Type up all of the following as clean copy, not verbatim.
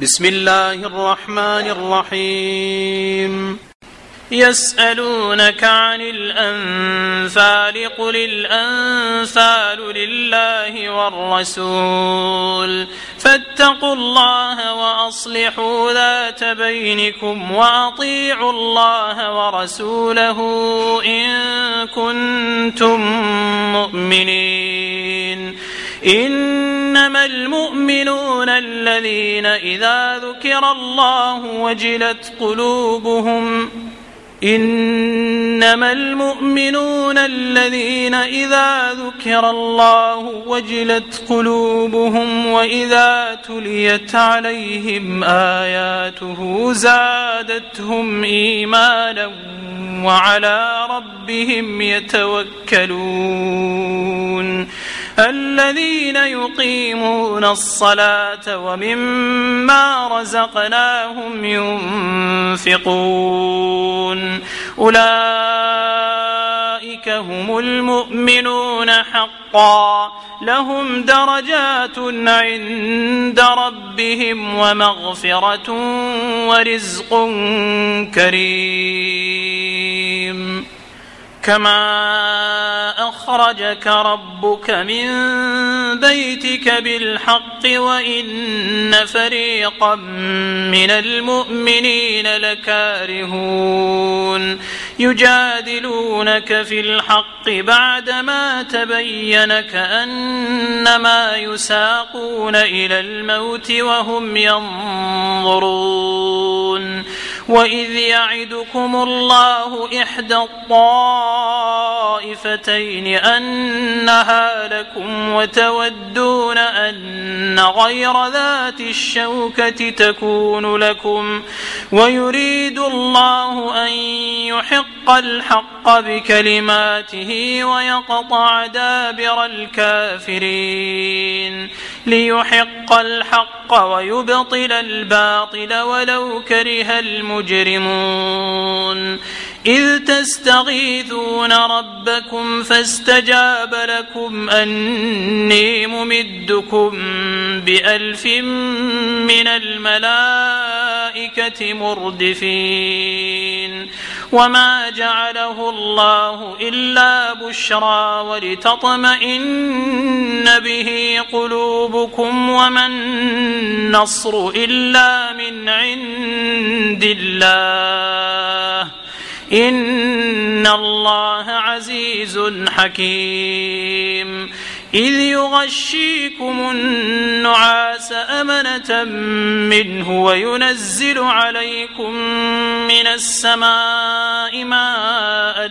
بسم الله الرحمن الرحيم. يسألونك عن الأنفال قل الأنفال لله والرسول فاتقوا الله وأصلحوا ذات بينكم وأطيعوا الله ورسوله إن كنتم مؤمنين. إنما المؤمنون الذين إذا ذكر الله وجلت قلوبهم وإذا تليت عليهم آياته زادتهم إيمانا وعلى ربهم يتوكلون. الذين يقيمون الصلاة ومما رزقناهم ينفقون أولئك هم المؤمنون حقا لهم درجات عند ربهم ومغفرة ورزق كريم. كما أخرجك ربك من بيتك بالحق وإن فريقا من المؤمنين لكارهون يجادلونك في الحق بعدما تبين كأنما يساقون إلى الموت وهم ينظرون. وإذ يعدكم الله إحدى الطائفتين أنها لكم وتودون أن غير ذات الشوكة تكون لكم ويريد الله أن يحق الحق بكلماته ويقطع دابر الكافرين ليحق الحق ويبطل الباطل ولو كره المجرمون. إذ تستغيثون ربكم فاستجاب لكم أني ممدكم ب1000 من الملائكة مردفين. وما جعله الله إلا بشرى ولتطمئن به قلوبكم وما النصر إلا من عند الله إن الله عزيز حكيم. إذ يغشيكم النعاس أمنة منه وينزل عليكم من السماء ماء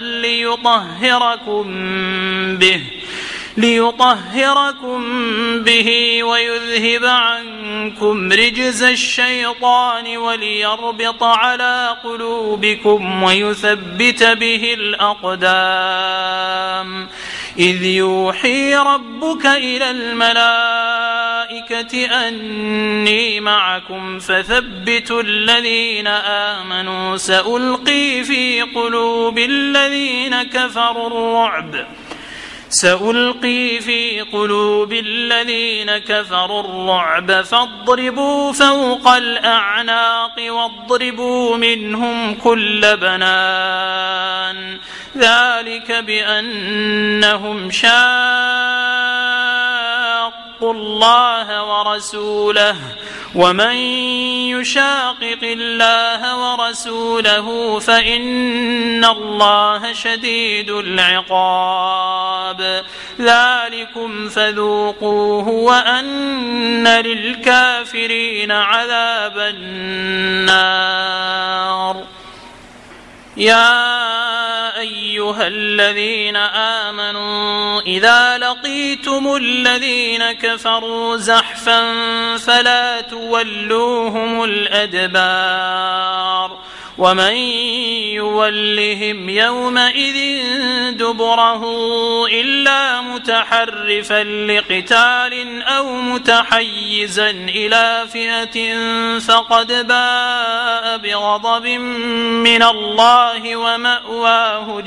ليطهركم به ويذهب عنكم رجز الشيطان وليربط على قلوبكم ويثبت به الأقدام. إذ يوحي ربك إلى الملائكة أني معكم فثبتوا الذين آمنوا سألقي في قلوب الذين كفروا الرعب فاضربوا فوق الأعناق واضربوا منهم كل بنان. ذلك بأنهم شاقوا الله ورسوله ومن يشاقق الله ورسوله فإن الله شديد العقاب. ذلكم فذوقوه وأن للكافرين عذاب النار. يا أيها الذين آمنوا إذا لقيتم الذين كفروا زحفا فلا تولوهم الأدبار ومن يولهم يومئذ دبره إلا متحرفا لقتال أو متحيزا إلى فئة فقد باء بغضب من الله ومأواه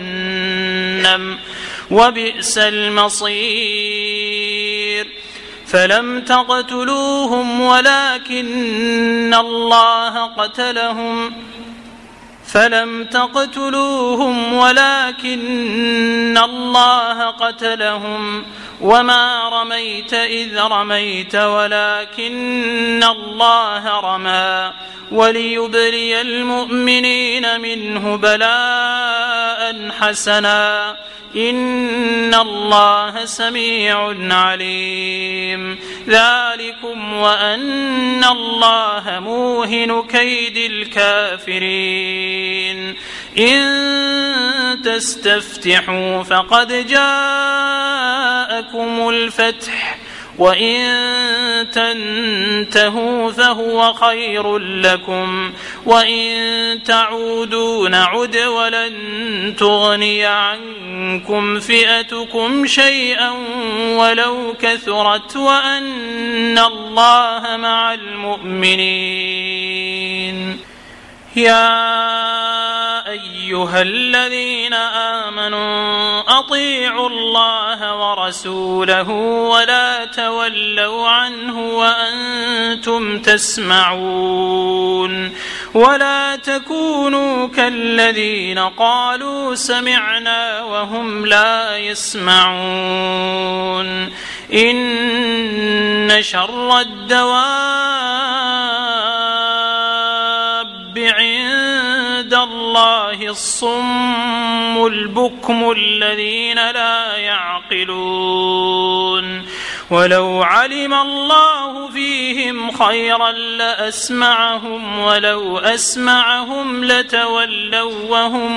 جهنم وبئس المصير. فلم تقتلوهم ولكن الله قتلهم وما رميت إذ رميت ولكن الله رمى وليبلي المؤمنين منه بلاء حسنا إن الله سميع عليم. ذلكم وأن الله موهن كيد الكافرين. إن تستفتحوا فقد جاءكم الفتح وإن تنتهوا فهو خير لكم وإن تعودوا نعد ولن تغني عنكم فئتكم شيئا ولو كثرت وأن الله مع المؤمنين. يا أيها الذين آمنوا أطيعوا الله ورسوله ولا تولوا عنه وأنتم تسمعون ولا تكونوا كالذين قالوا سمعنا وهم لا يسمعون. إن شر الدواب عند الله الصم البكم الذين لا يعقلون. ولو علم الله فيهم خيرا لأسمعهم ولو أسمعهم لتولوا وهم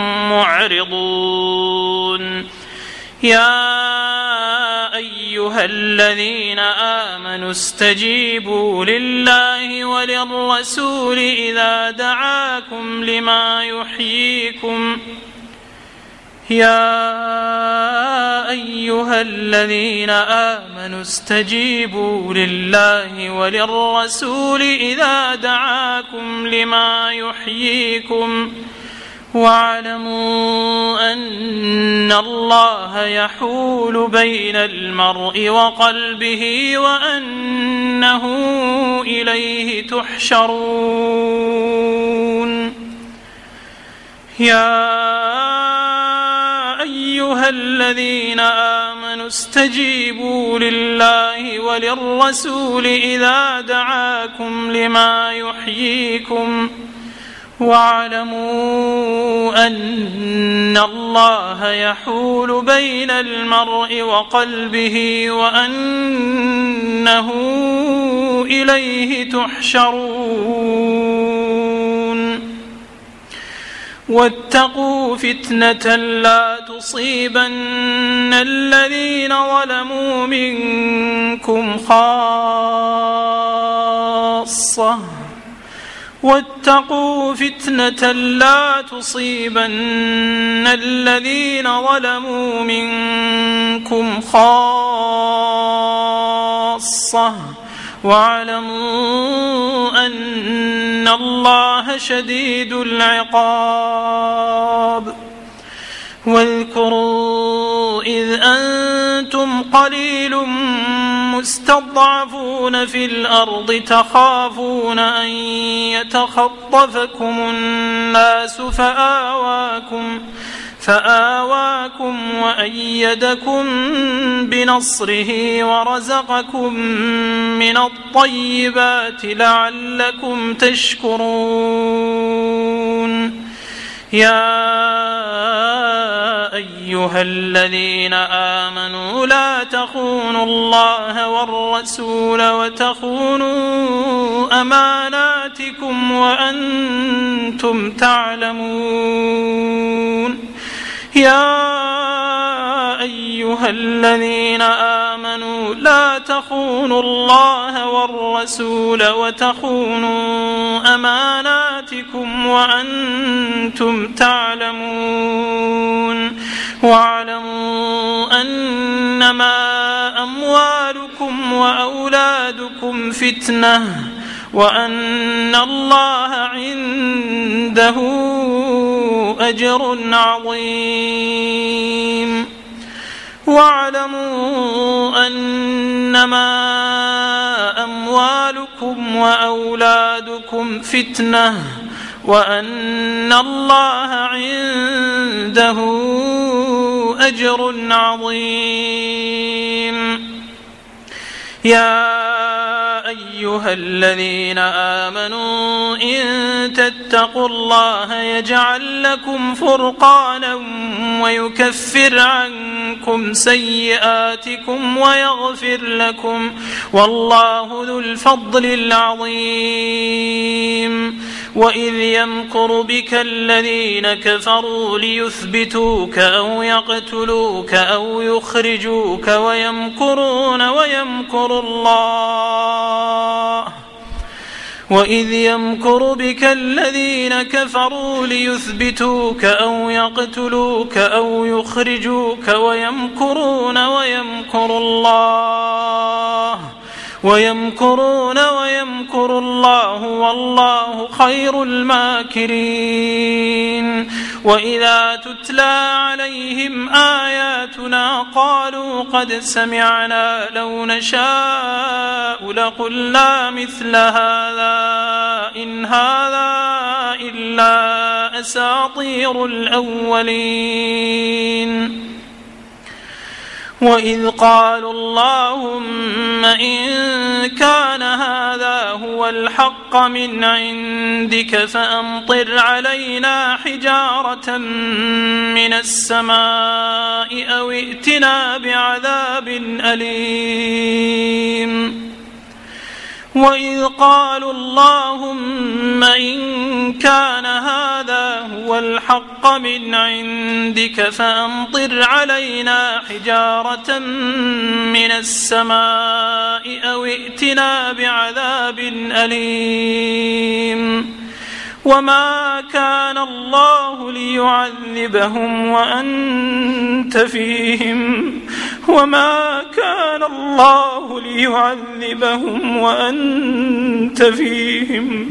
معرضون. يا أيها الذين آمنوا استجيبوا لله وللرسول إذا دعاكم لما يحييكم. يا أيها الذين آمنوا استجيبوا لله وللرسول إذا دعاكم لما يحييكم واعلموا أن الله يحول بين المرء وقلبه وأنه إليه تحشرون. يا أيها الذين آمنوا استجيبوا لله وللرسول إذا دعاكم لما يحييكم واعلموا أن الله يحول بين المرء وقلبه وأنه إليه تحشرون. واتقوا فتنة لا تصيبن الذين ظلموا منكم خاصة واتقوا فتنة لا تصيبن الذين ظلموا منكم خاصة واعلموا أن الله شديد العقاب. واذكروا إذ أنتم قليل مستضعفون في الأرض تخافون أن يتخطفكم الناس فآواكم وأيدكم بنصره ورزقكم من الطيبات لعلكم تشكرون. يا أيها الذين آمنوا لا تخونوا الله والرسول وتخونوا أماناتكم وأنتم تعلمون. يا أيها الذين آمنوا لا تخونوا الله والرسول وتخونوا أماناتكم وأنتم تعلمون. واعلموا أنما أموالكم وأولادكم فتنة وأن الله عنده أجر عظيم. واعلموا أنما أموالكم وأولادكم فتنة وأن الله عنده أجر عظيم. يا أيها الذين آمنوا إن تتقوا الله يجعل لكم فرقانا ويكفر عنكم سيئاتكم ويغفر لكم والله ذو الفضل العظيم. وإذ يمكر بك الذين كفروا ليثبتوك أو يقتلوك أو يخرجوك وإذ يمكر بك الذين كفروا ليثبتوك أو يقتلوك أو يخرجوك ويمكرون ويمكر الله والله خير الماكرين. وإذا تتلى عليهم آياتنا قالوا قد سمعنا لو نشاء لقلنا مثل هذا إن هذا إلا أساطير الأولين. وإذ قالوا اللهم إن كان هذا هو الحق من عندك فأمطر علينا حجارة من السماء أو ائتنا بعذاب أليم. وإذ قالوا اللهم إن كان هذا هو الحق من عندك فأمطر علينا حجارة من السماء أو ائتنا بعذاب أليم. وما كان الله ليعذبهم وأنت فيهم وما كان الله ليعذبهم وأنت فيهم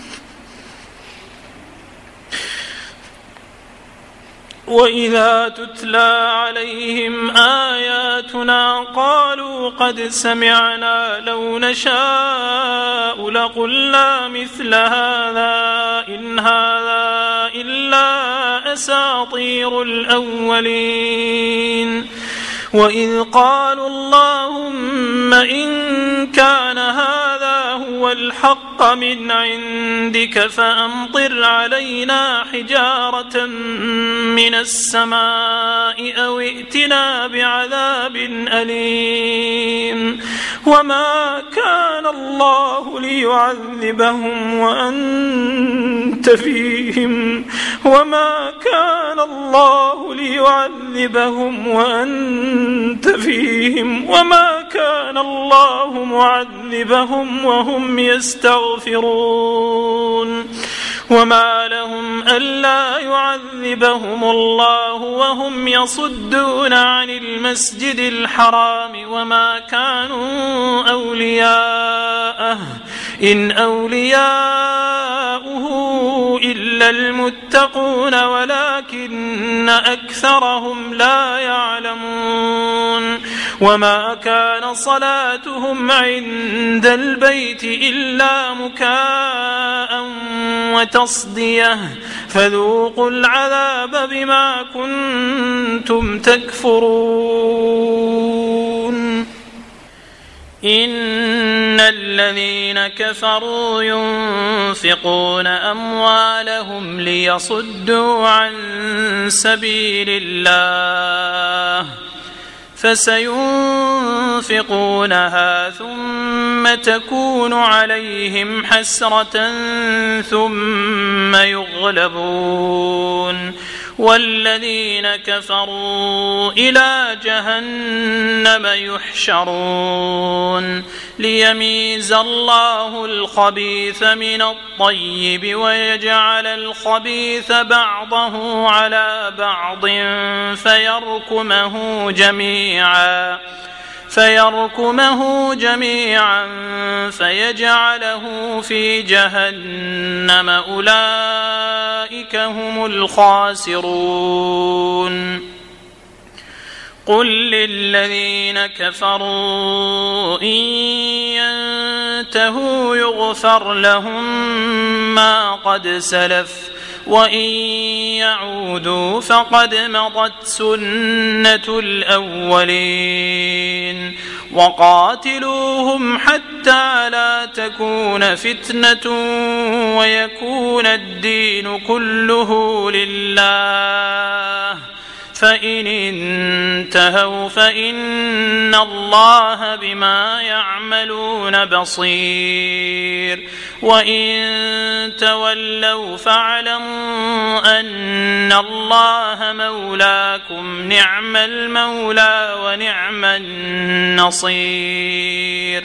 وإذا تتلى عليهم آياتنا قالوا قد سمعنا لو نشاء لقلنا مثل هذا إن هذا إلا أساطير الأولين. وإذ قالوا اللهم إن كان هذا هو الحق من عندك فأمطر علينا حجارة من السماء أو ائتنا بعذاب أليم. وما كان الله ليعذبهم وأنت فيهم وما كان الله ليعذبهم وأنت فيهم وما كان الله معذبهم وهم يستغفرون. وما لهم ألا يعذبهم الله وهم يصدون عن المسجد الحرام وما كانوا أولياءه إن أولياؤه إلا المتقون ولكن أكثرهم لا يعلمون. وما كان صلاتهم عند البيت إلا مكاء وتصدية فذوقوا العذاب بما كنتم تكفرون. إن الذين كفروا ينفقون أموالهم ليصدوا عن سبيل الله فسينفقونها ثم تكون عليهم حسرة ثم يغلبون والذين كفروا إلى جهنم يحشرون ليميز الله الخبيث من الطيب ويجعل الخبيث بعضه على بعض فيركمه جميعا فيجعله في جهنم أولئك هم الخاسرون. قل للذين كفروا إن ينتهوا يغفر لهم ما قد سلف وإن يعودوا فقد مضت سنة الأولين وقاتلوهم حتى لا تكون فتنة ويكون الدين كله لله فإن انتهوا فإن الله بما يعملون بصير وإن تولوا فاعلموا أن الله مولاكم نعم المولى ونعم النصير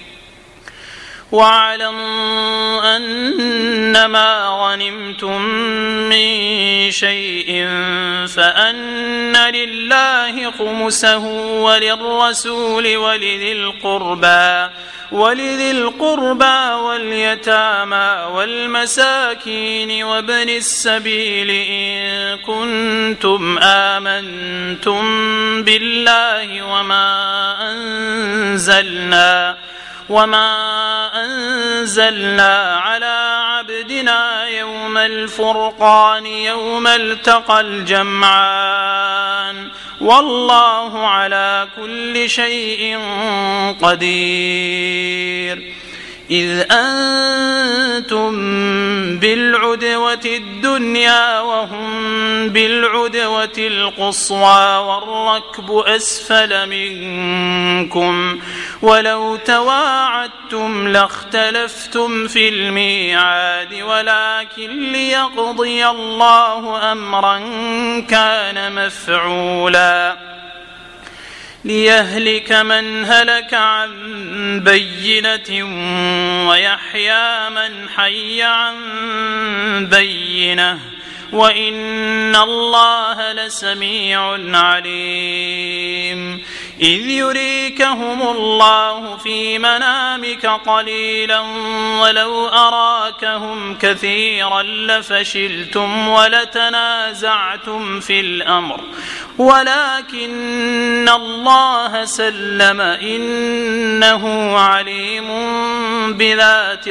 واعلموا أنما غنمتم من شيء فأن لله خمسه وللرسول ولذي القربى واليتامى والمساكين وابن السبيل إن كنتم آمنتم بالله وما أنزلنا على عبدنا يوم الفرقان يوم التقى الجمعان والله على كل شيء قدير إذ أنتم بالعدوة الدنيا وهم بالعدوة القصوى والركب أسفل منكم ولو تواعدتم لاختلفتم في الميعاد ولكن ليقضي الله أمرا كان مفعولا ليهلك من هلك عن بينة ويحيى من حي عن بينة وإن الله لسميع عليم إذ يريكهم الله في منامك قليلا ولو أراكهم كثيرا لفشلتم ولتنازعتم في الأمر ولكن الله سلم إنه عليم بذات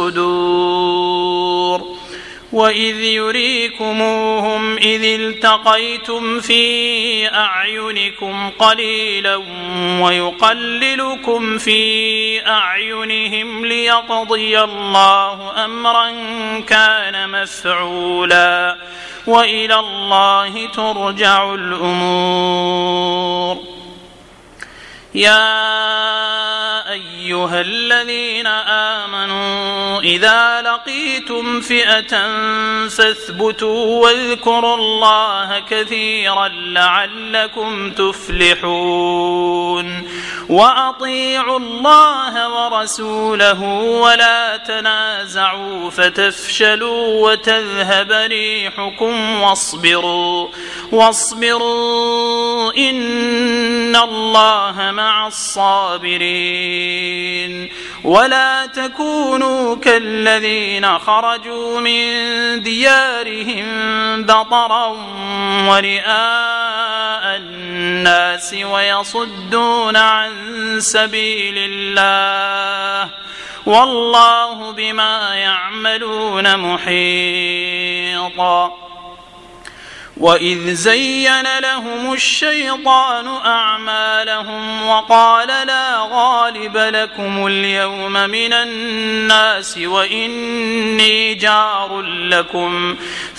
الصدور وإذ يريكموهم إذ التقيتم في أعينكم قليلا ويقللكم في أعينهم ليقضي الله أمرا كان مفعولا وإلى الله ترجع الأمور يا أيها الذين آمنوا إذا لقيتم فئة فاثبتوا واذكروا الله كثيرا لعلكم تفلحون وأطيعوا الله ورسوله ولا تنازعوا فتفشلوا وتذهب ريحكم واصبروا إن الله مع الصابرين ولا تكونوا كالذين خرجوا من ديارهم بطرا ورئاء الناس ويصدون عن سبيل الله والله بما يعملون محيط وإذ زين لهم الشيطان أعمالهم وقال لا غالب لكم اليوم من الناس وإني جار لكم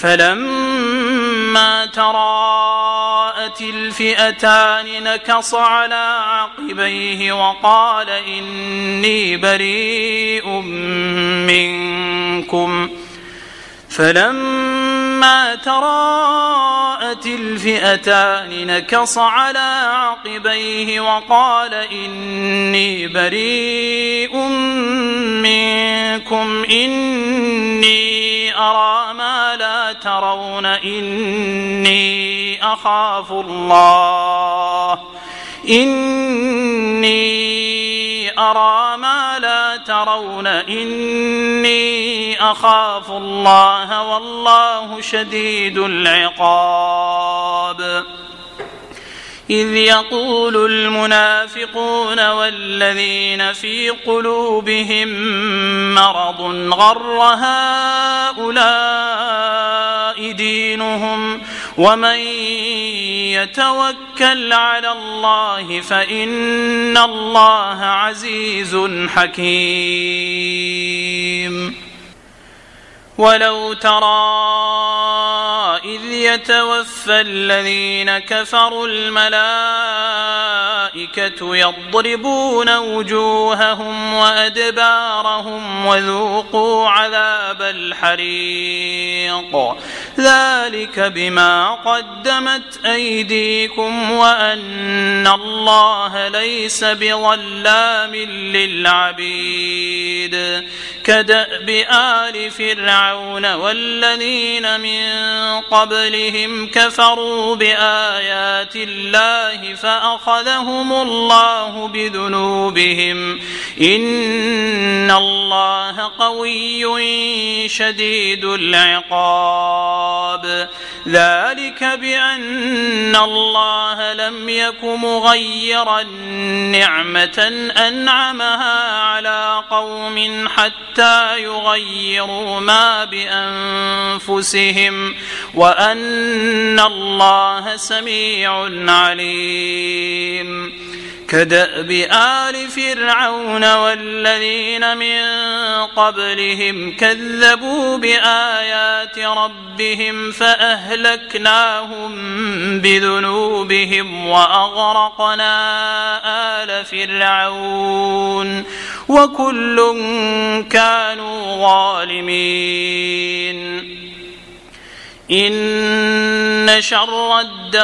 فلما تراءت الفئتان نكص على عقبيه وقال إني بريء منكم فلما تراءت الفئتان نكص على عقبيه وقال إني بريء منكم إني أرى ما لا ترون إني أخاف الله أرى ما لا ترون إني أخاف الله والله شديد العقاب إذ يقول المنافقون والذين في قلوبهم مرض غر هؤلاء دينهم ومن يتوكل على الله فإن الله عزيز حكيم. ولو ترى إذ يتوفى الذين كفروا الملائكة يضربون وجوههم وأدبارهم وذوقوا عذاب الحريق ذلك بما قدمت أيديكم وأن الله ليس بظلام للعبيد. كدأب آل فرعون والذين من قبلهم كفروا بآيات الله فأخذهم الله بذنوبهم إن الله قوي شديد العقاب. ذلك بأن الله لم يك مغيرا نعمة أنعمها على قوم حتى يغيروا ما بأنفسهم وأن الله سميع عليم. كدأب آل فرعون والذين من قبلهم كذبوا بآيات ربهم فأهلكناهم بذنوبهم وأغرقنا آل فرعون وكل كانوا ظالمين. إن شر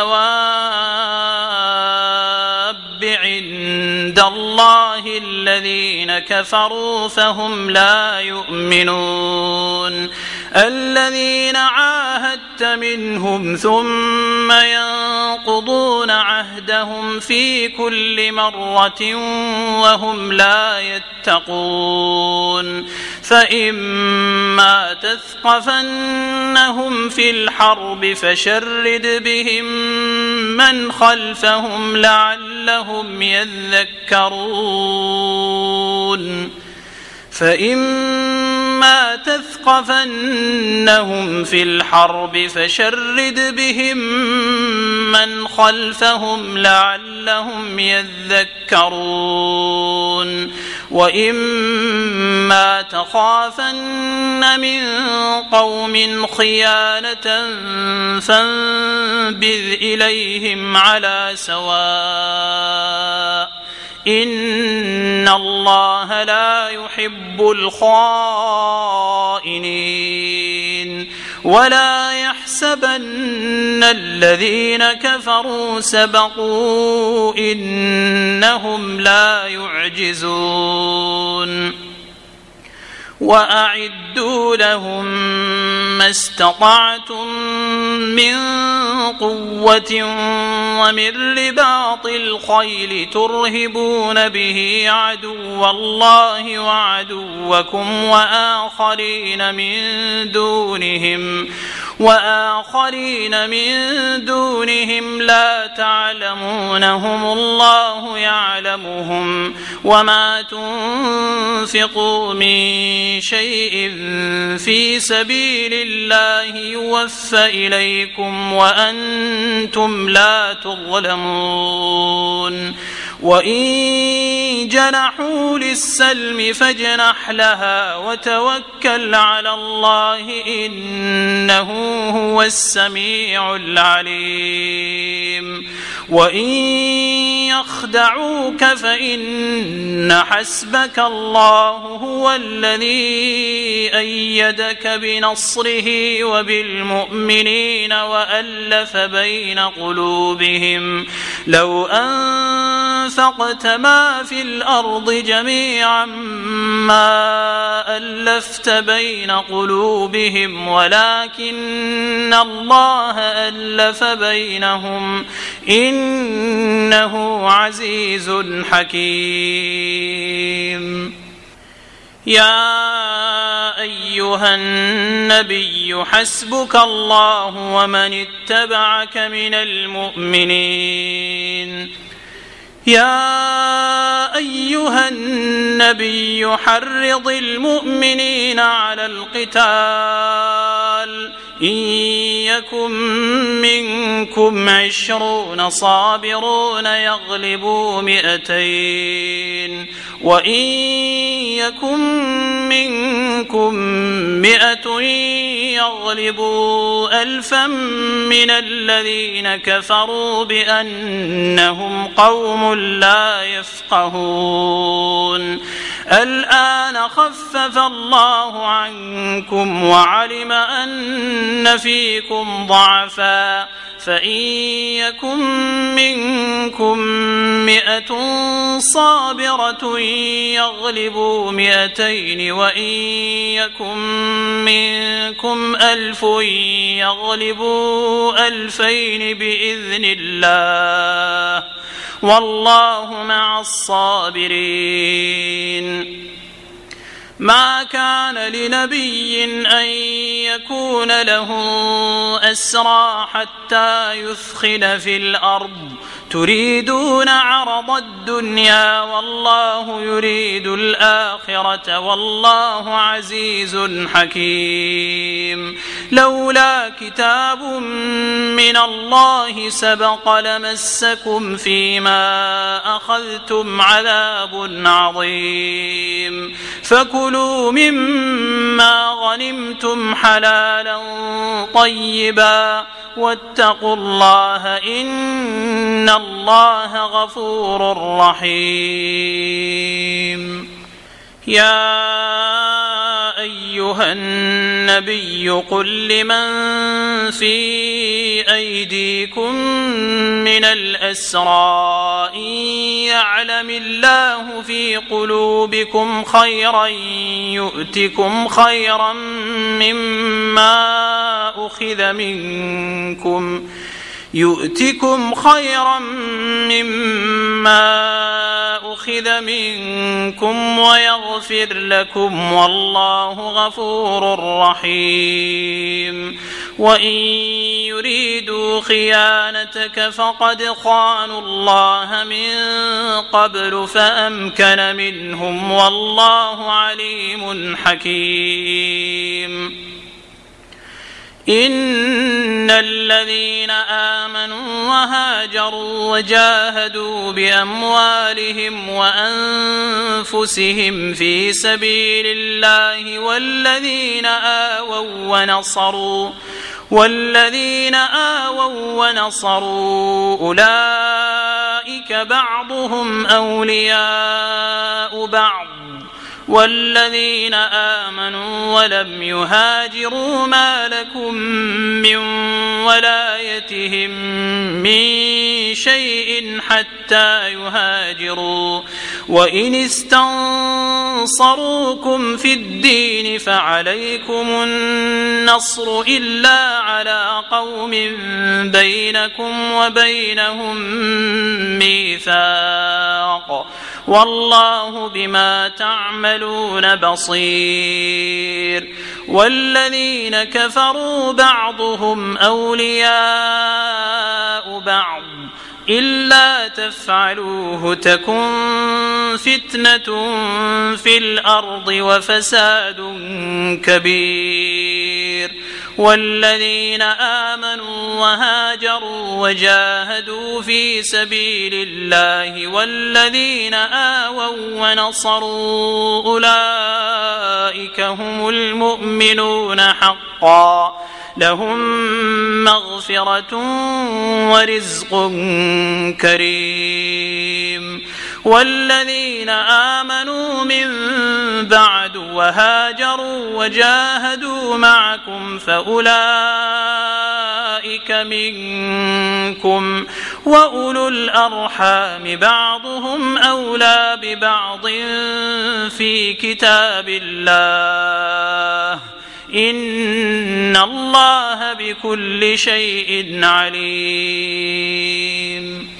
الدواب عند الله الذين كفروا فهم لا يؤمنون. الذين عاهدت منهم ثم ينقضون عهدهم في كل مرة وهم لا يتقون. فإما تثقفنهم في الحرب فشرد بهم من خلفهم لعلهم يذكرون. فإما تثقفنهم في الحرب فشرد بهم من خلفهم لعلهم يذكرون. وإما تخافن من قوم خيانة فانبذ إليهم على سواء إن الله لا يحب الخائنين. ولا يحسبن الذين كفروا سبقوا إنهم لا يعجزون. وأعدوا لهم ما استطعتم من قوة ومن رباط الخيل ترهبون به عدو الله وعدوكم وآخرين من دونهم لا تعلمونهم الله يعلمهم. وما تنفقوا من شيء في سبيل الله يوفى إليكم وأنتم لا تظلمون. وإن جنحوا للسلم فاجنح لها وتوكل على الله إنه هو السميع العليم. وإن يخدعوك فإن حسبك الله هو الذي أيدك بنصره وبالمؤمنين وألف بين قلوبهم. لو أنفقت ما في الأرض جميعا ما ألفت بين قلوبهم ولكن الله ألف بينهم إنه عزيز حكيم. يا أيها النبي حسبك الله ومن اتبعك من المؤمنين يا أيها النبي حرض المؤمنين على القتال إن يكن منكم 20 صابرون يغلبوا 200 وإن يكن منكم 100 يغلبوا 1000 من الذين كفروا بأنهم قوم لا يفقهون الآن خفف الله عنكم وعلم أن فيكم ضعفا فإن يكن منكم 100 صابرة يغلبوا 200 وإن يكن منكم 1000 يغلبوا 2000 بإذن الله والله مع الصابرين ما كان لنبي أن يكون له أسرى حتى يثخن في الأرض تريدون عرض الدنيا والله يريد الآخرة والله عزيز حكيم لولا كتاب من الله سبق لمسكم فيما أخذتم عذاب عظيم فكلوا مما غنمتم حلالا طيبا واتقوا الله إن الله غفور رحيم يا أيها النبي قل لمن في أيديكم من الأسرى إن يعلم الله في قلوبكم خيرا يؤتكم خيرا مما أخذ منكم ويغفر لكم والله غفور رحيم وإن يريدوا خيانتك فقد خانوا الله من قبل فأمكن منهم والله عليم حكيم إن الذين آمنوا وهاجروا وجاهدوا بأموالهم وأنفسهم في سبيل الله والذين آووا ونصروا أولئك بعضهم أولياء بعض والذين آمنوا ولم يهاجروا ما لكم من ولايتهم من شيء حتى يهاجروا وإن استنصروكم في الدين فعليكم النصر إلا على قوم بينكم وبينهم ميثاق والله بما تعملون بصير والذين كفروا بعضهم أولياء بعض إلا تفعلوه تكن فتنة في الأرض وفساد كبير والذين آمنوا وهاجروا وجاهدوا في سبيل الله والذين آووا ونصروا أولئك هم المؤمنون حقا لهم مغفرة ورزق كريم والذين آمنوا من بعد وهاجروا وجاهدوا معكم فأولئك منكم وأولو الأرحام بعضهم أولى ببعض في كتاب الله إن الله بكل شيء عليم